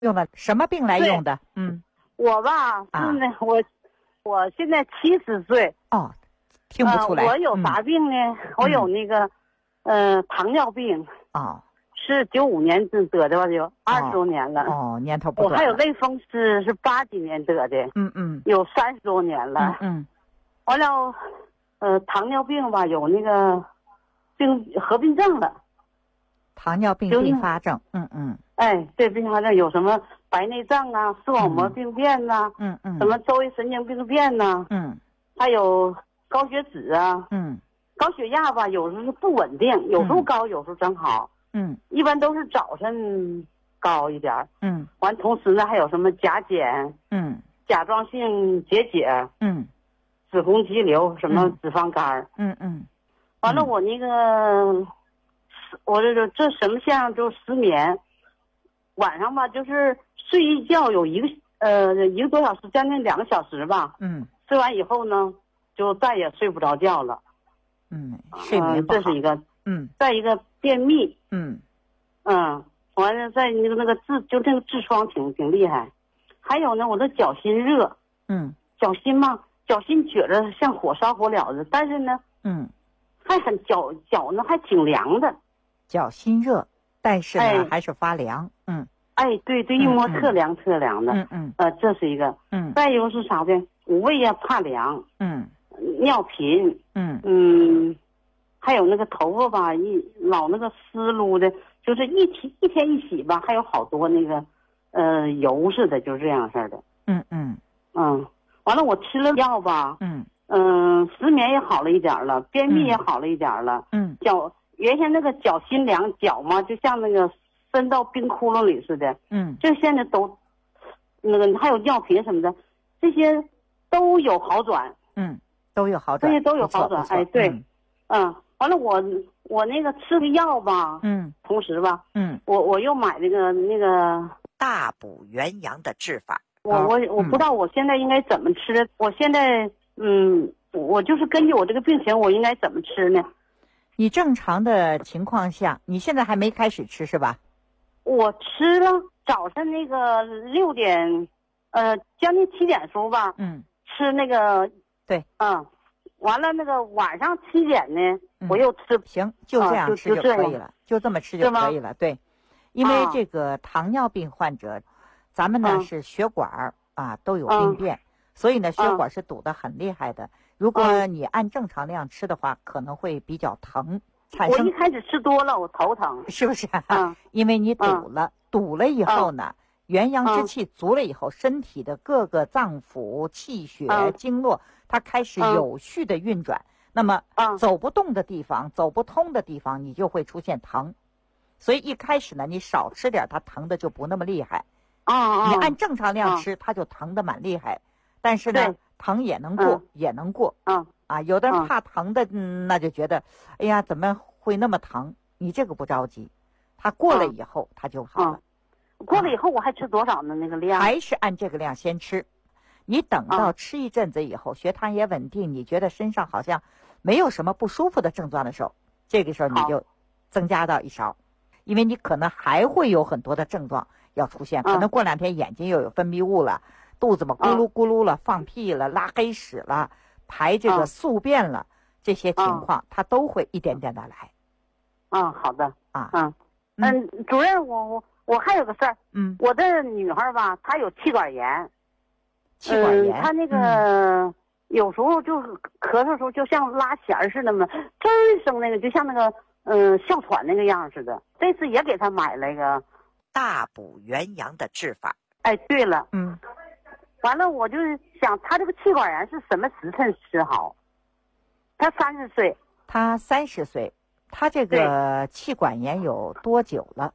用的什么病来用的？ 我吧是呢，我现在70岁。 哦，听不出来。 我有啥病呢？我有那个糖尿病。 哦， 是95年得的吧，就20多年了。 哦，年头不短了。 我还有类风湿是80几年得的。有30多年了。完了，糖尿病吧，有那个合并症了。 糖尿病并发症。 哎，对，并发症有什么白内障啊、视网膜病变呐，什么周围神经病变呐，还有高血脂啊，高血压吧，有时候是不稳定，有时候高，有时候正好。一般都是早晨高一点。完，同时呢还有什么甲减，甲状腺结节，子宫肌瘤，什么脂肪肝。完了，我那个，我这什么像就失眠，晚上吧就是睡一觉有一个多小时，将近2个小时吧。睡完以后呢，就再也睡不着觉了。 睡眠不好。 这是一个。再一个便秘。完了在那个痔疮挺厉害。还有呢，我的脚心热。脚心嘛，脚心觉着像火烧火燎的，但是呢，还很脚呢还挺凉的。 脚心热，但是呢还是发凉。 哎，对，一摸特凉特凉的。这是一个。再一个是啥的？五味呀，怕凉。尿频。还有那个头发吧，老那个湿漉的，就是一天一洗吧，还有好多那个油似的，就是这样式的。完了，我吃了药吧。失眠也好了一点了，便秘也好了一点了。原先那个脚心凉，脚嘛就像那个伸到冰窟窿里似的。这现在都那个还有尿频什么的，这些都有好转。 都有好转。 这些都有好转。哎，对。完了，我那个吃个药吧。同时吧。我又买那个大补元阳的治法。 我不知道我现在应该怎么吃。我现在我就是根据我这个病情，我应该怎么吃呢？ 你正常的情况下，你现在还没开始吃是吧？ 我吃了，早晨那个6点，将近7点时候吧。吃那个。 对。 完了那个晚上7点呢，我又吃。 行，就这样吃就可以了，就这么吃就可以了。对，因为这个糖尿病患者，咱们呢是血管都有病变，所以呢血管是堵得很厉害的。如果你按正常量吃的话，可能会比较疼， 我一开始吃多了，我头疼， 是不是？因为你堵了以后呢，元阳之气足了以后，身体的各个脏腑、气血、经络，它开始有序的运转。那么走不动的地方、走不通的地方，你就会出现疼。所以一开始呢，你少吃点，它疼的就不那么厉害。你按正常量吃，它就疼的蛮厉害。但是呢，疼也能过，也能过。有的人怕疼的，那就觉得，哎呀，怎么会那么疼？你这个不着急，它过了以后，它就好了。 过了以后我还吃多少呢？那个量还是按这个量先吃。你等到吃一阵子以后，血糖也稳定，你觉得身上好像没有什么不舒服的症状的时候，这个时候你就增加到1勺，因为你可能还会有很多的症状要出现，可能过2天眼睛又有分泌物了，肚子嘛咕噜咕噜了，放屁了，拉黑屎了，排这个宿便了，这些情况它都会一点点的来。 好的。主任，我还有个事儿。我的女孩吧，她有气管炎。 气管炎。 她那个有时候就是咳嗽的时候，就像拉弦儿似的嘛，吱一声那个，就像那个哮喘那个样似的。这次也给她买了一个大补元阳的治法。 哎，对了。完了，我就是想，她这个气管炎是什么时辰吃好？她30岁。 她30岁。她这个气管炎有多久了？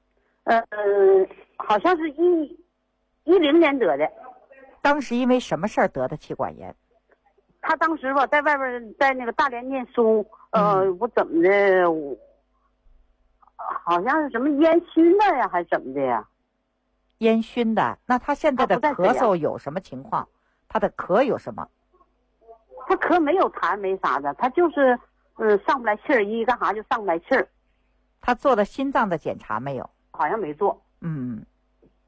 好像是10年得的。 当时因为什么事儿得的气管炎？ 他当时吧，在外边在那个大连念书，我怎么的，好像是什么烟熏的呀，还是怎么的呀？ 烟熏的。那他现在的咳嗽有什么情况？他的咳有什么？ 他咳没有痰没啥的，他就是上不来气儿，一干啥就上不来气儿。 他做了心脏的检查没有？ 好像没做。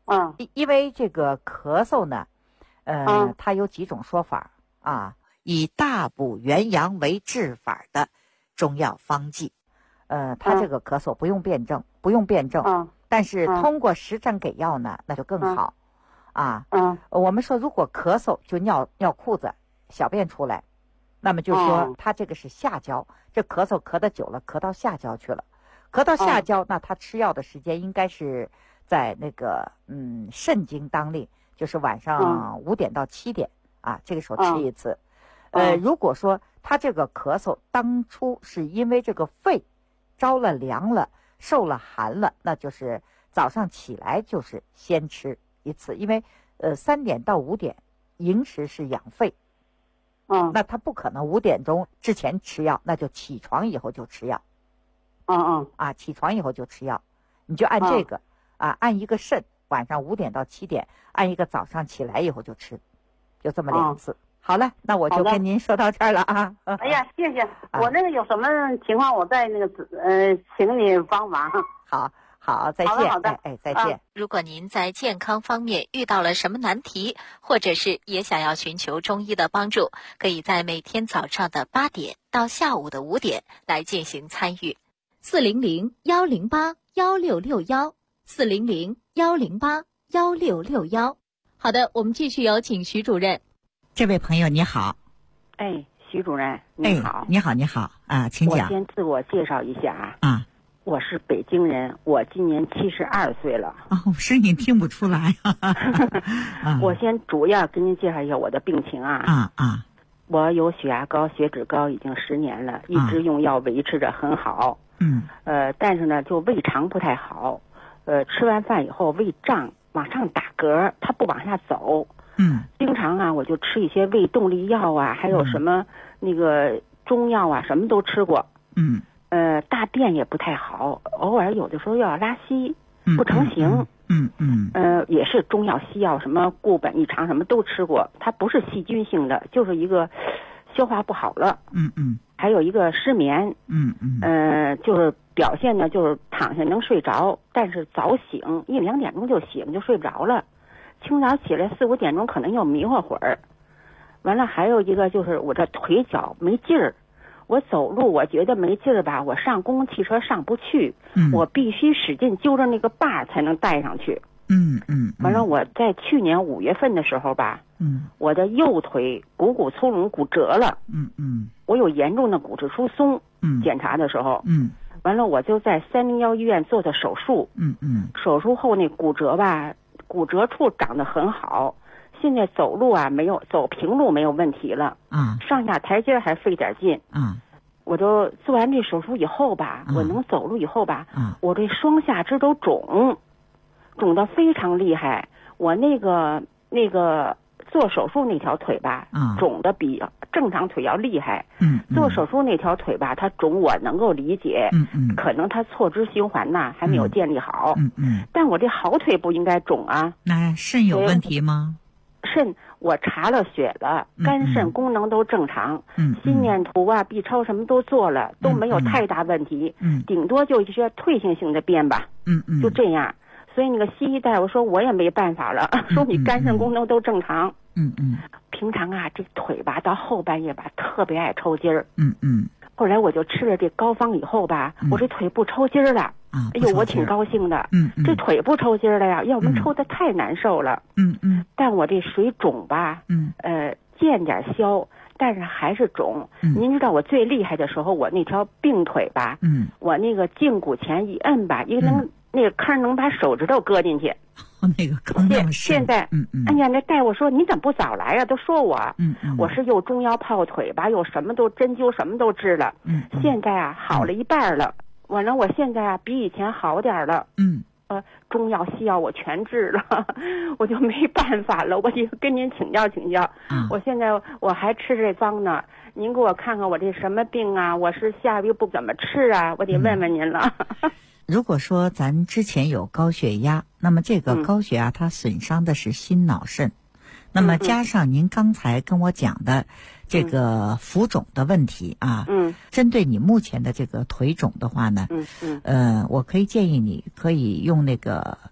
因为这个咳嗽呢，它有几种说法啊，以大补元阳为治法的中药方剂，它这个咳嗽不用辩证，但是通过实证给药呢，那就更好啊。我们说如果咳嗽就尿裤子，小便出来，那么就说他这个是下焦，这咳嗽咳得久了，咳到下焦去了，咳到下焦，那他吃药的时间应该是在那个肾经当令，就是晚上5点到7点啊，这个时候吃一次。如果说他这个咳嗽当初是因为这个肺着了凉了，受了寒了，那就是早上起来就是先吃一次，因为3点到5点寅时是养肺。那他不可能5点钟之前吃药，那就起床以后就吃药。起床以后就吃药，你就按这个按一个肾，晚上5点到7点，按一个早上起来以后就吃，就这么2次。好了，那我就跟您说到这儿了啊。 哎呀，谢谢，我那个有什么情况，我再那个请你帮忙。 好，再见。 好的， 再见。 如果您在健康方面遇到了什么难题，或者是也想要寻求中医的帮助，可以在每天早上的8点到下午的5点来进行参与。400-108-1661，400-108-1661。好的，我们继续有请徐主任。 这位朋友你好。 徐主任你好。 你好啊，请讲。 我先自我介绍一下我是北京人，我今年72岁了。 声音听不出来。 我先主要跟您介绍一下我的病情我有血压高、血脂高已经10年了，一直用药维持着很好。但是呢，就胃肠不太好。吃完饭以后胃胀，往上打嗝，它不往下走。经常我就吃一些胃动力药还有什么那个中药什么都吃过。大便也不太好，偶尔有的时候要拉稀，不成形。也是中药西药，什么固本益肠什么都吃过，它不是细菌性的，就是一个消化不好了。还有一个失眠。就是表现呢，就是躺下能睡着，但是早醒1、2点钟就醒，就睡不着了。清早起来4、5点钟可能又迷糊会儿。完了还有一个就是我这腿脚没劲儿，我走路我觉得没劲儿吧，我上公共汽车上不去。我必须使劲揪着那个把才能带上去。完了我在去年5月份的时候吧，我的右腿股粗隆骨折了。我有严重的骨质疏松。检查的时候。完了我就在301医院做的手术。手术后那骨折吧，骨折处长得很好，现在走路没有走平路没有问题了。上下台阶还费点劲。我就做完这手术以后吧，我能走路以后吧，我这双下肢都肿得非常厉害。我那个做手术那条腿吧，肿的比正常腿要厉害。做手术那条腿吧，它肿我能够理解。可能它错肢循环还没有建立好。但我这好腿不应该肿啊。 那肾有问题吗？ 肾我查了血了，肝肾功能都正常。心电图B 超什么都做了，都没有太大问题。顶多就一些退行性的便吧。就这样。所以那个西医大夫说我也没办法了，说你肝肾功能都正常。平常这腿吧到后半夜吧特别爱抽筋儿。后来我就吃了这膏方以后吧，我这腿不抽筋儿了。哎呦，我挺高兴的。这腿不抽筋儿了呀，要不然抽的太难受了。但我这水肿吧，见点消，但是还是肿。您知道我最厉害的时候，我那条病腿吧，我那个胫骨前一摁吧，那个坑能把手指头搁进去。 那个坑那么深。 现在，哎呀，那大夫说你怎么不早来呀？都说我，我是又中药泡腿吧，又什么都针灸什么都治了。现在好了一半了。完了，我现在比以前好点了。中药西药我全治了，我就没办法了，我得跟您请教请教。我现在我还吃这方呢，您给我看看我这什么病啊？我是下一步怎么吃啊？我得问问您了。 如果说咱之前有高血压，那么这个高血压它损伤的是心脑肾，那么加上您刚才跟我讲的这个浮肿的问题针对你目前的这个腿肿的话呢，我可以建议你可以用那个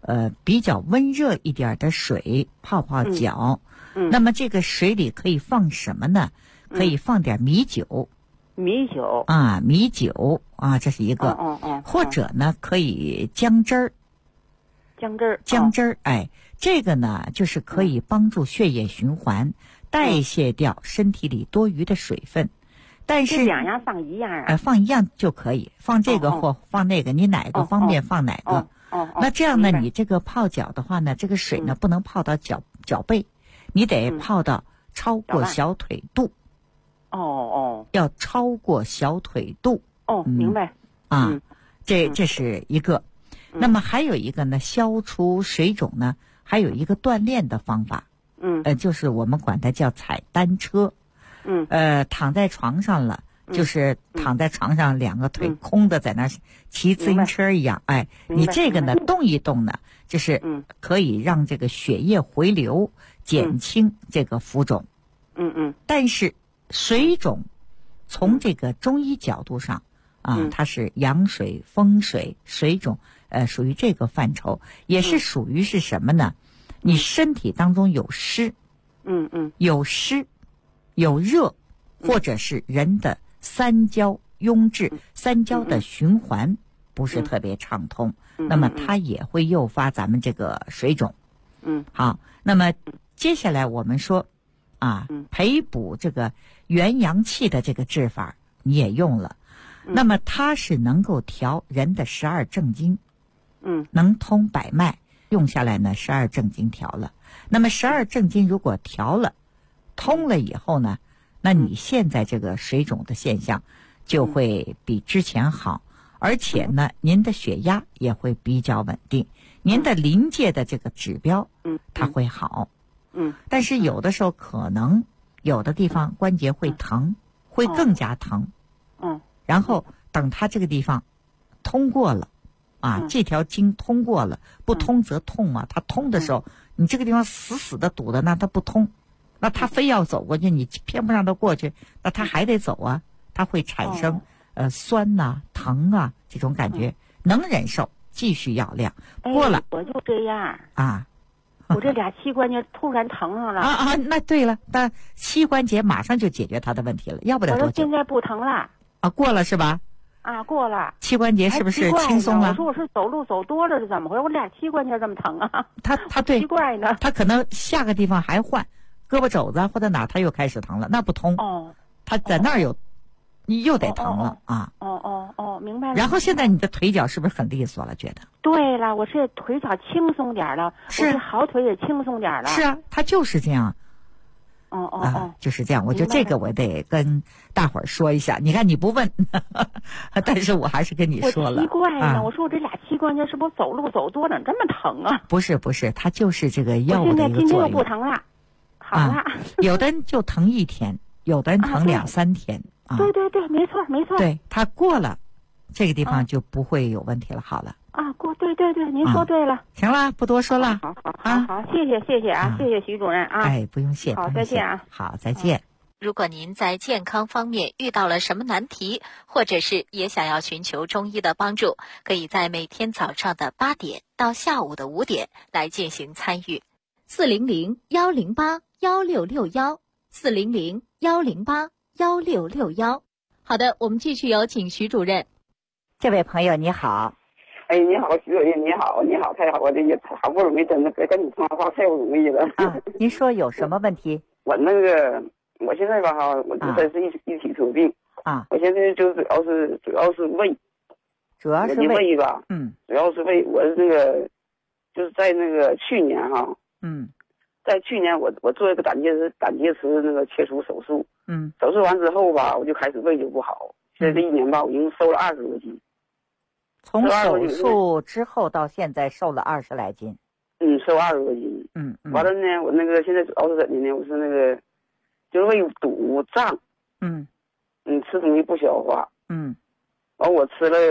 比较温热一点的水泡泡脚。那么这个水里可以放什么呢？可以放点米酒。 米酒啊，米酒啊，这是一个。或者呢，可以姜汁儿。姜汁儿，哎，这个呢，就是可以帮助血液循环，代谢掉身体里多余的水分。但是两样放一样啊？ 放一样就可以，放这个或放那个，你哪个方便放哪个。那这样呢，你这个泡脚的话呢，这个水呢不能泡到脚背，你得泡到超过小腿肚。要超过小腿肚。 明白。 这是一个。那么还有一个呢，消除水肿呢，还有一个锻炼的方法。就是我们管它叫踩单车。躺在床上了，就是躺在床上两个腿空的在那骑自行车一样。哎，你这个呢动一动呢，就是可以让这个血液回流，减轻这个浮肿。但是水肿从这个中医角度上它是阳水风水，水肿属于这个范畴，也是属于是什么呢？你身体当中有湿，有湿有热，或者是人的三焦壅滞，三焦的循环不是特别畅通，那么它也会诱发咱们这个水肿。好，那么接下来我们说培补这个元阳气的这个治法你也用了，那么它是能够调人的12正经，能通百脉，用下来呢12正经调了。那么12正经如果调了通了以后呢，那你现在这个水肿的现象就会比之前好，而且呢您的血压也会比较稳定，您的临界的这个指标它会好。但是有的时候可能有的地方关节会疼，会更加疼。然后等它这个地方通过了这条经通过了，不通则痛嘛。它通的时候，你这个地方死死的堵的，那它不通，那它非要走过去，你偏不让它过去，那它还得走啊。它会产生酸呐、疼啊这种感觉，能忍受继续药量。过了我就这样我这俩膝关节突然疼上了那对了，但膝关节马上就解决它的问题了，要不了多久。 现在不疼了过了是吧？ 过了。 膝关节是不是轻松了？ 我说我是走路走多了是怎么回事？我俩膝关节这么疼他对， 奇怪呢。 他可能下个地方还换胳膊肘子或者哪他又开始疼了，那不通。他在那儿你又得疼了明白了。 然后现在你的腿脚是不是很利索了？觉得？ 对了，我是腿脚轻松点了，我是好腿也轻松点了。 是啊，他就是这样。就是这样。我觉得这个我得跟大伙儿说一下。你看你不问，但是我还是跟你说了。 我奇怪呢，我说我这俩膝关节是不是走路走多了这么疼啊？ 不是，它就是这个药物的一个作用。 今天又不疼了，好了。 有的人就疼1天，有的人疼2、3天。 对，没错。 对，它过了这个地方就不会有问题了。好了。 对，您说对了。 行了，不多说了。 好，谢谢谢谢徐主任不用谢。 好，再见好，再见。 如果您在健康方面遇到了什么难题，或者是也想要寻求中医的帮助，可以在每天早上的8点到下午的5点来进行参与。400-108-1661，400-108-1661。好的，我们继续有请徐主任。 这位朋友你好。 你好，徐主任，你好，太好，我这也好不容易真的跟你通话太不容易了。 您说有什么问题？ 我现在吧我这是一体出病我现在就主要是胃， 主要是胃吧，主要是胃。我是就是在去年在去年我做一个胆结石切除手术，手术完之后吧，我就开始胃就不好，现在这1年吧，我已经瘦了20多斤。 从手术之后到现在瘦了20来斤。 瘦20多斤。完了呢，我现在主要是怎的呢？我是就是胃堵胀。吃东西不消化。完我吃了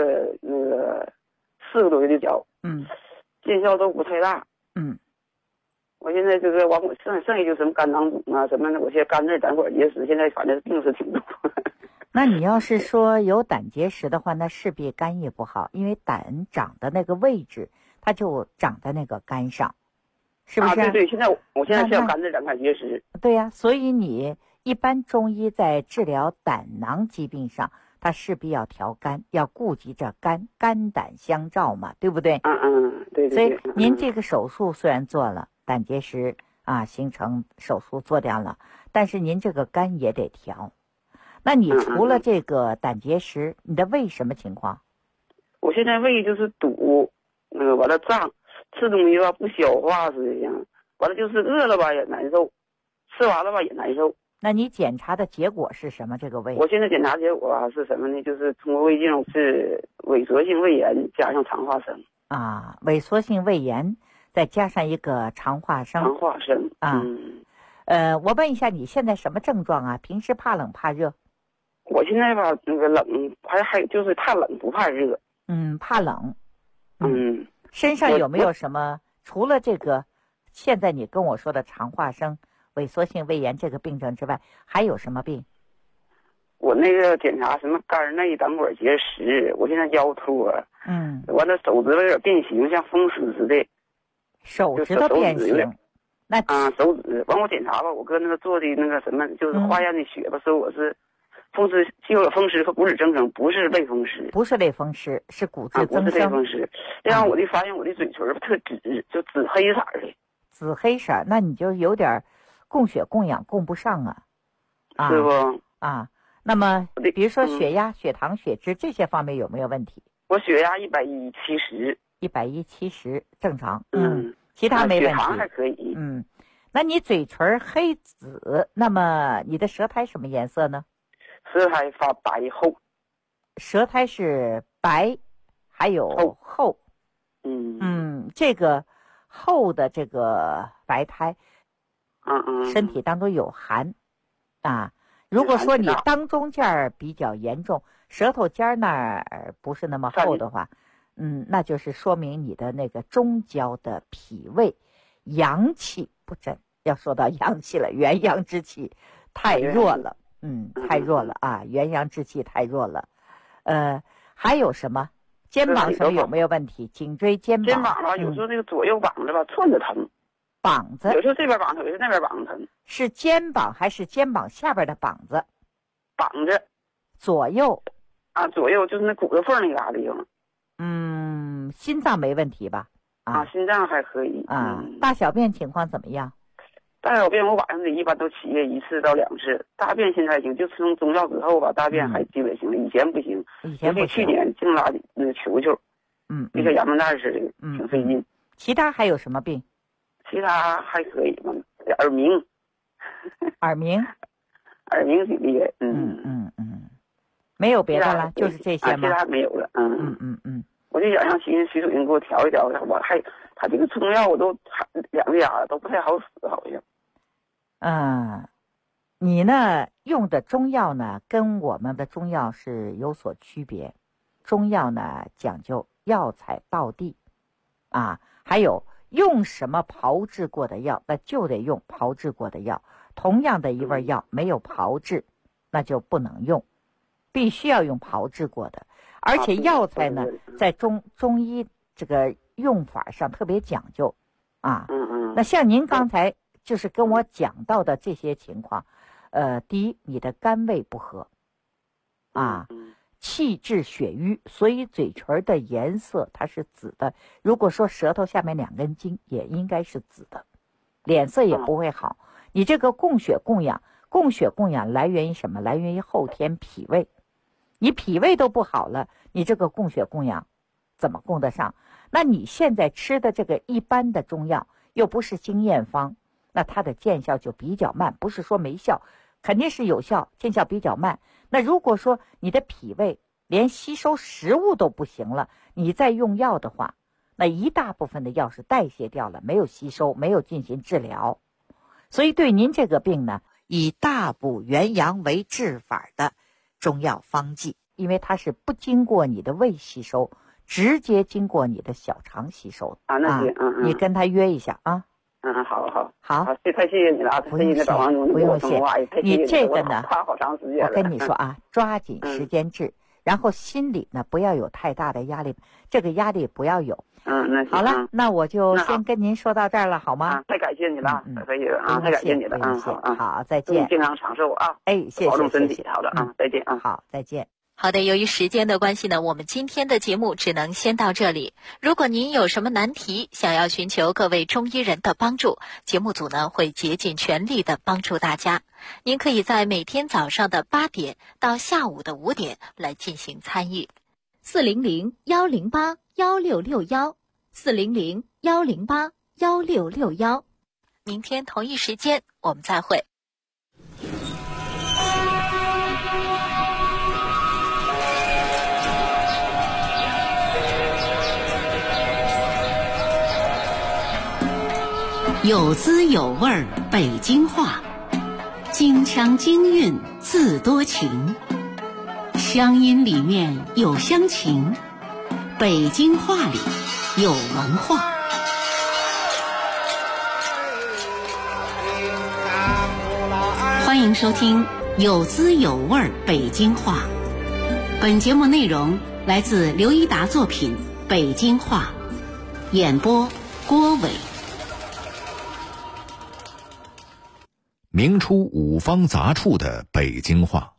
4个多月的药。见效都不太大。我现在完我剩下就什么肝囊肿什么的，我现在肝内胆管结石，现在反正病是挺多。 那你要是说有胆结石的话，那势必肝也不好，因为胆长的那个位置它就长在那个肝上，是不是？ 对，现在我现在是要肝子长肝结石。 对呀，所以你一般中医在治疗胆囊疾病上，它势必要调肝，要顾及着肝胆相照嘛，对不对？ 对。 所以您这个手术虽然做了，胆结石形成手术做掉了，但是您这个肝也得调。那你除了这个胆结石，你的胃什么情况？ 我现在胃就是堵，完了胀，吃东西吧不消化似的样，完了就是饿了吧也难受，吃完了吧也难受。 那你检查的结果是什么？这个胃？ 我现在检查结果是什么呢？就是通过胃镜是萎缩性胃炎加上肠化生。 萎缩性胃炎再加上一个肠化生。 肠化生我问一下，你现在什么症状啊？平时怕冷怕热？ 我现在吧，那个冷还就是怕冷不怕热。 怕冷。身上有没有什么？除了这个，现在你跟我说的肠化生、萎缩性胃炎这个病症之外，还有什么病？ 我那个检查什么肝内胆管结石，我现在腰托。完了手指头有点变形，像风湿似的。 手指头变形？那手指完我检查吧，我搁那个做的那个什么，就是化验的血吧，说我是风湿，既有风湿和骨质增生，不是类风湿。 不是类风湿，是骨质增生。 不是类风湿。这样我就发现我的嘴唇特紫，就紫黑色的。 紫黑色，那你就有点供血供氧供不上啊。 是不？ 那么比如说血压、血糖、血脂这些方面有没有问题？ 我血压170。 170正常。其他没问题。 血糖还可以。 那你嘴唇黑紫，那么你的舌苔什么颜色呢？ 舌苔发白厚。 舌苔是白，还有厚。这个厚的这个白苔，身体当中有寒如果说你当中间比较严重，舌头尖那儿不是那么厚的话，那就是说明你的那个中焦的脾胃阳气不振。要说到阳气了，元阳之气太弱了。太弱了元阳之气太弱了。还有什么？肩膀什么有没有问题？颈椎、肩膀吧，有时候那个左右膀子吧串着疼。 膀子有时候这边膀子，有时候那边膀子疼。 是肩膀还是肩膀下边的膀子？ 膀子。 左右。 左右就是那骨头缝那嘎地方。 心脏没问题吧？ 心脏还可以。 大小便情况怎么样？ 大小便我晚上一般都起夜1次到2次，大便现在行，就从中药之后吧，大便还基本行了，以前不行。去年净拉那个球球，就像羊毛蛋似的，挺费劲。 其他还有什么病？ 其他还可以吧，耳鸣。 耳鸣挺厉害。 没有别的了，就是这些吗？ 其他没有了。我就想让徐主任给我调一调，他这个中药我都2家都不太好使，好像。 你呢用的中药呢跟我们的中药是有所区别。中药呢讲究药材道地还有用什么炮制过的药，那就得用炮制过的药。同样的一味药没有炮制，那就不能用，必须要用炮制过的。而且药材呢，在中医这个用法上特别讲究那像您刚才就是跟我讲到的这些情况，第一，你的肝胃不和气滞血瘀，所以嘴唇的颜色它是紫的。如果说舌头下面2根筋也应该是紫的，脸色也不会好。你这个供血供氧来源于什么？来源于后天脾胃。你脾胃都不好了，你这个供血供氧怎么供得上？那你现在吃的这个一般的中药又不是经验方，那它的见效就比较慢，不是说没效，肯定是有效，见效比较慢。那如果说你的脾胃连吸收食物都不行了，你再用药的话，那一大部分的药是代谢掉了，没有吸收，没有进行治疗。所以对您这个病呢，以大补元阳为治法的中药方剂，因为它是不经过你的胃吸收，直接经过你的小肠吸收的那行。 你跟他约一下好， 太谢谢你了， 不用谢。你这个呢， 怕好长时间了。 我跟你说抓紧时间治。 然后心里呢不要有太大的压力，这个压力不要有。 那行。 好了，那我就先跟您说到这儿了，好吗？ 太感谢你了，可以了太感谢你了好，再见。 健康长寿啊！ 谢谢， 保重身体。好的再见好，再见。 好的，由于时间的关系呢，我们今天的节目只能先到这里。如果您有什么难题，想要寻求各位中医人的帮助，节目组呢会竭尽全力的帮助大家。您可以在每天早上的8点到下午的5点来进行参与。400-108-1661，400-108-1661。明天同一时间我们再会。 有滋有味儿北京话，京腔京韵自多情，乡音里面有乡情，北京话里有文化。欢迎收听有滋有味儿北京话。本节目内容来自刘一达作品《北京话》，演播郭伟。 明初五方杂处的北京话。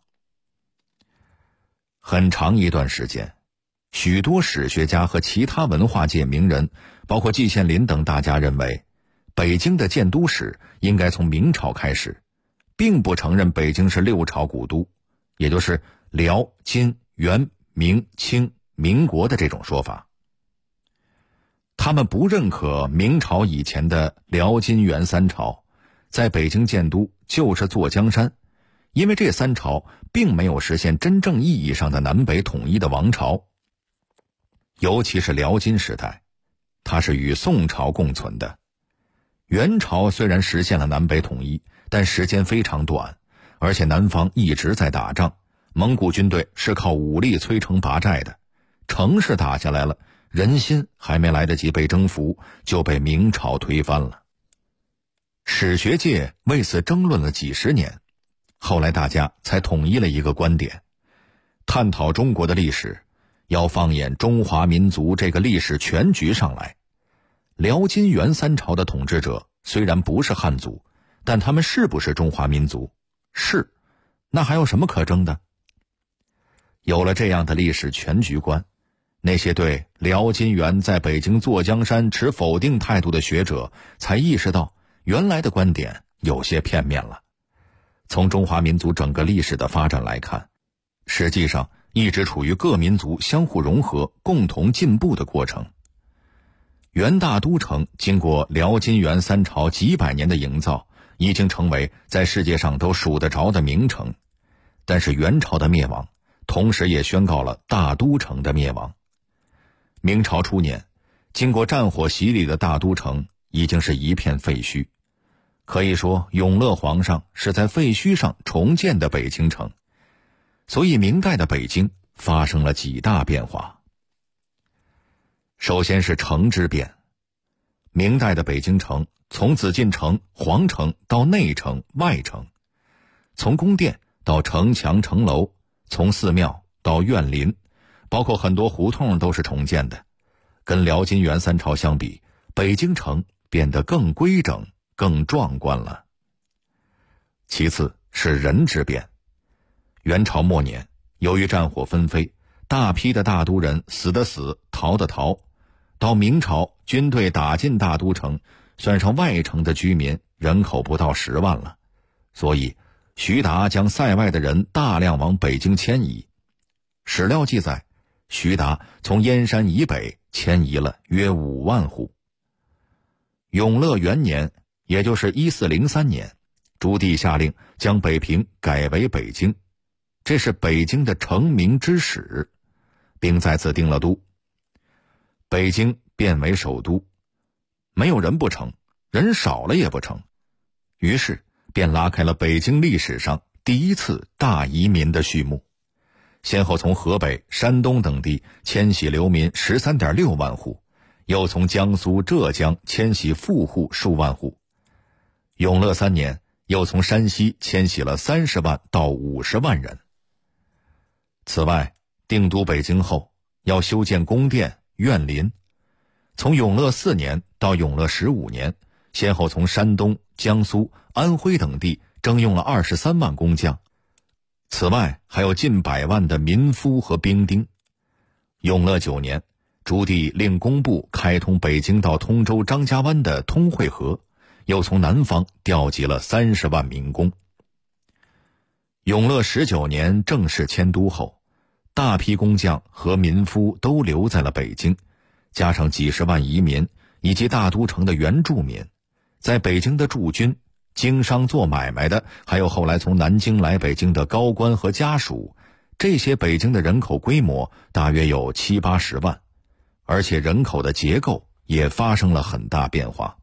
很长一段时间，许多史学家和其他文化界名人，包括季羡林等大家认为，北京的建都史应该从明朝开始，并不承认北京是6朝古都，也就是辽、金、元、明、清、民国的这种说法。他们不认可明朝以前的辽、金、元3朝在北京建都就是坐江山，因为这3朝并没有实现真正意义上的南北统一的王朝。尤其是辽金时代，它是与宋朝共存的。元朝虽然实现了南北统一，但时间非常短，而且南方一直在打仗，蒙古军队是靠武力摧城拔寨的，城市打下来了，人心还没来得及被征服，就被明朝推翻了。史学界为此争论了几十年，后来大家才统一了一个观点：探讨中国的历史，要放眼中华民族这个历史全局上来。辽金元3朝的统治者虽然不是汉族，但他们是不是中华民族？是，那还有什么可争的？有了这样的历史全局观，那些对辽金元在北京坐江山持否定态度的学者才意识到，原来的观点有些片面了。从中华民族整个历史的发展来看，实际上一直处于各民族相互融合、共同进步的过程。元大都城经过辽金元3朝几百年的营造，已经成为在世界上都数得着的名城。但是元朝的灭亡，同时也宣告了大都城的灭亡。明朝初年，经过战火洗礼的大都城已经是一片废墟。可以说，永乐皇上是在废墟上重建的北京城，所以明代的北京发生了几大变化。首先是城之变。明代的北京城从紫禁城、皇城到内城、外城，从宫殿到城墙、城楼，从寺庙到院林，包括很多胡同都是重建的。跟辽金元3朝相比，北京城变得更规整、更壮观了。其次是人之变。元朝末年，由于战火纷飞，大批的大都人死的死，逃的逃。到明朝，军队打进大都城，算上外城的居民，人口不到10万了。所以徐达将塞外的人大量往北京迁移。史料记载，徐达从燕山以北迁移了约5万户。永乐元年，也就是1403年，朱棣下令将北平改为北京，这是北京的成名之始，并在此定了都。北京变为首都，没有人不成，人少了也不成，于是便拉开了北京历史上第一次大移民的序幕，先后从河北、山东等地迁徙流民 13.6 万户，又从江苏、浙江迁徙富户数万户。永乐3年，又从山西迁徙了30万到50万人。此外， 定都北京后，要修建宫殿、园林。从永乐4年到永乐15年，先后从山东、江苏、安徽等地征用了23万工匠，此外还有近100万的民夫和兵丁。永乐9年，朱棣令工部开通北京到通州张家湾的通惠河，又从南方调集了30万民工。永乐19年正式迁都后，大批工匠和民夫都留在了北京，加上几十万移民以及大都城的原住民，在北京的驻军、经商做买卖的，还有后来从南京来北京的高官和家属，这些北京的人口规模大约有70-80万，而且人口的结构也发生了很大变化。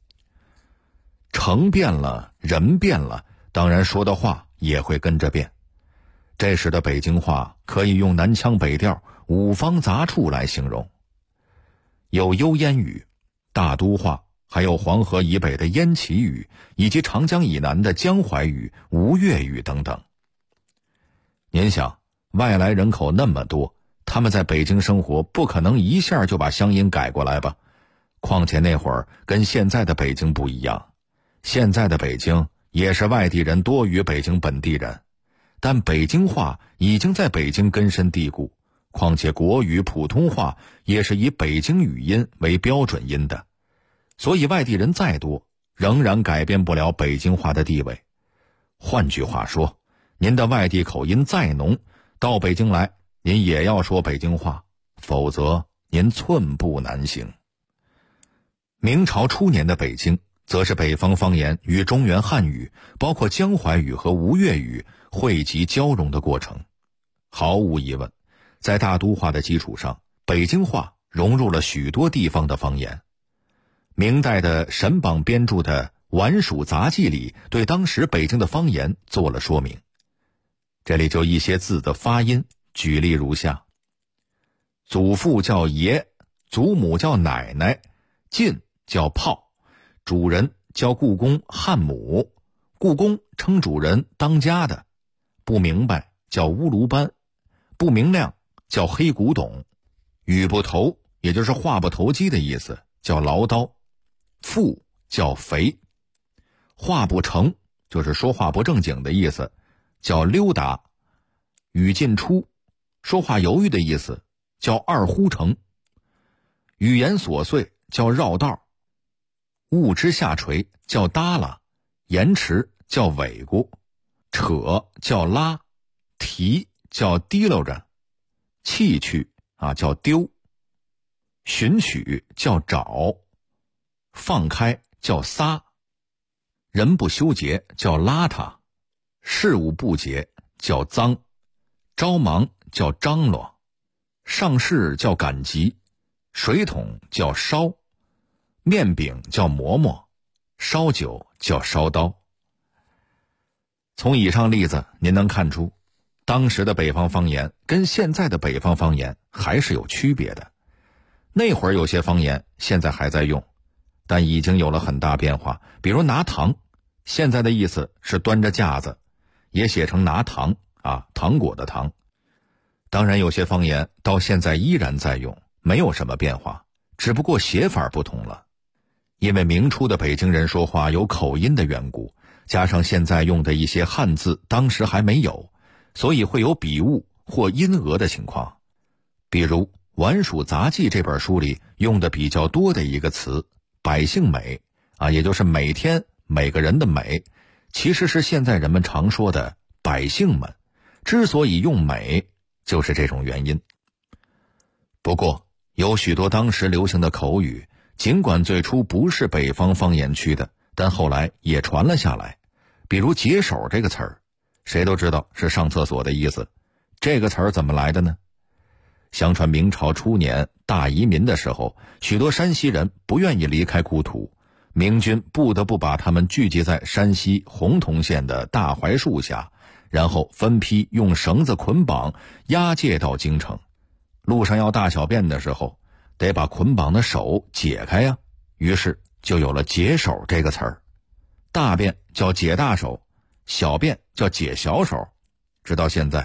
城变了，人变了，当然说的话也会跟着变。这时的北京话可以用南腔北调、五方杂处来形容，有幽燕语、大都话，还有黄河以北的燕齐语，以及长江以南的江淮语、吴越语等等。您想，外来人口那么多，他们在北京生活，不可能一下就把乡音改过来吧？况且那会儿跟现在的北京不一样，现在的北京也是外地人多于北京本地人，但北京话已经在北京根深蒂固，况且国语、普通话也是以北京语音为标准音的，所以外地人再多，仍然改变不了北京话的地位。换句话说，您的外地口音再浓，到北京来，您也要说北京话，否则您寸步难行。明朝初年的北京，则是北方方言与中原汉语，包括江淮语和吴越语汇集交融的过程。毫无疑问，在大都话的基础上，北京话融入了许多地方的方言。明代的沈榜编著的《晚蜀杂记》里，对当时北京的方言做了说明。这里就一些字的发音，举例如下：祖父叫爷，祖母叫奶奶，进叫炮，主人叫故宫汉母，故宫称主人当家的，不明白叫乌卢班，不明亮叫黑古董，语不投也就是话不投机的意思，叫唠叨，富叫肥，话不成就是说话不正经的意思，叫溜达，语进出说话犹豫的意思，叫二呼成，语言琐碎叫绕道，物之下垂叫耷拉，延迟叫尾咕，扯叫拉，提叫提溜着，弃去叫丢，寻取叫找，放开叫撒，人不修洁叫邋遢，事务不洁叫脏，着忙叫张罗，上事叫赶集，水桶叫烧，面饼叫馍馍，烧酒叫烧刀。从以上例子您能看出，当时的北方方言跟现在的北方方言还是有区别的。那会儿有些方言现在还在用，但已经有了很大变化。比如拿糖，现在的意思是端着架子，也写成拿糖糖果的糖。当然有些方言到现在依然在用，没有什么变化，只不过写法不同了。因为明初的北京人说话有口音的缘故，加上现在用的一些汉字当时还没有，所以会有笔误或音讹的情况。比如《晚蜀杂记》这本书里用的比较多的一个词百姓美也就是每天每个人的美，其实是现在人们常说的百姓们，之所以用美就是这种原因。不过有许多当时流行的口语，尽管最初不是北方方言区的，但后来也传了下来。比如解手这个词儿，谁都知道是上厕所的意思，这个词儿怎么来的呢？相传明朝初年大移民的时候，许多山西人不愿意离开故土，明军不得不把他们聚集在山西洪洞县的大槐树下，然后分批用绳子捆绑押解到京城。路上要大小便的时候，得把捆绑的手解开呀，于是就有了解手这个词儿。大便叫解大手，小便叫解小手。直到现在，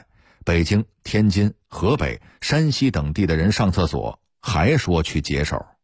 北京、天津、河北、山西等地的人上厕所还说去解手。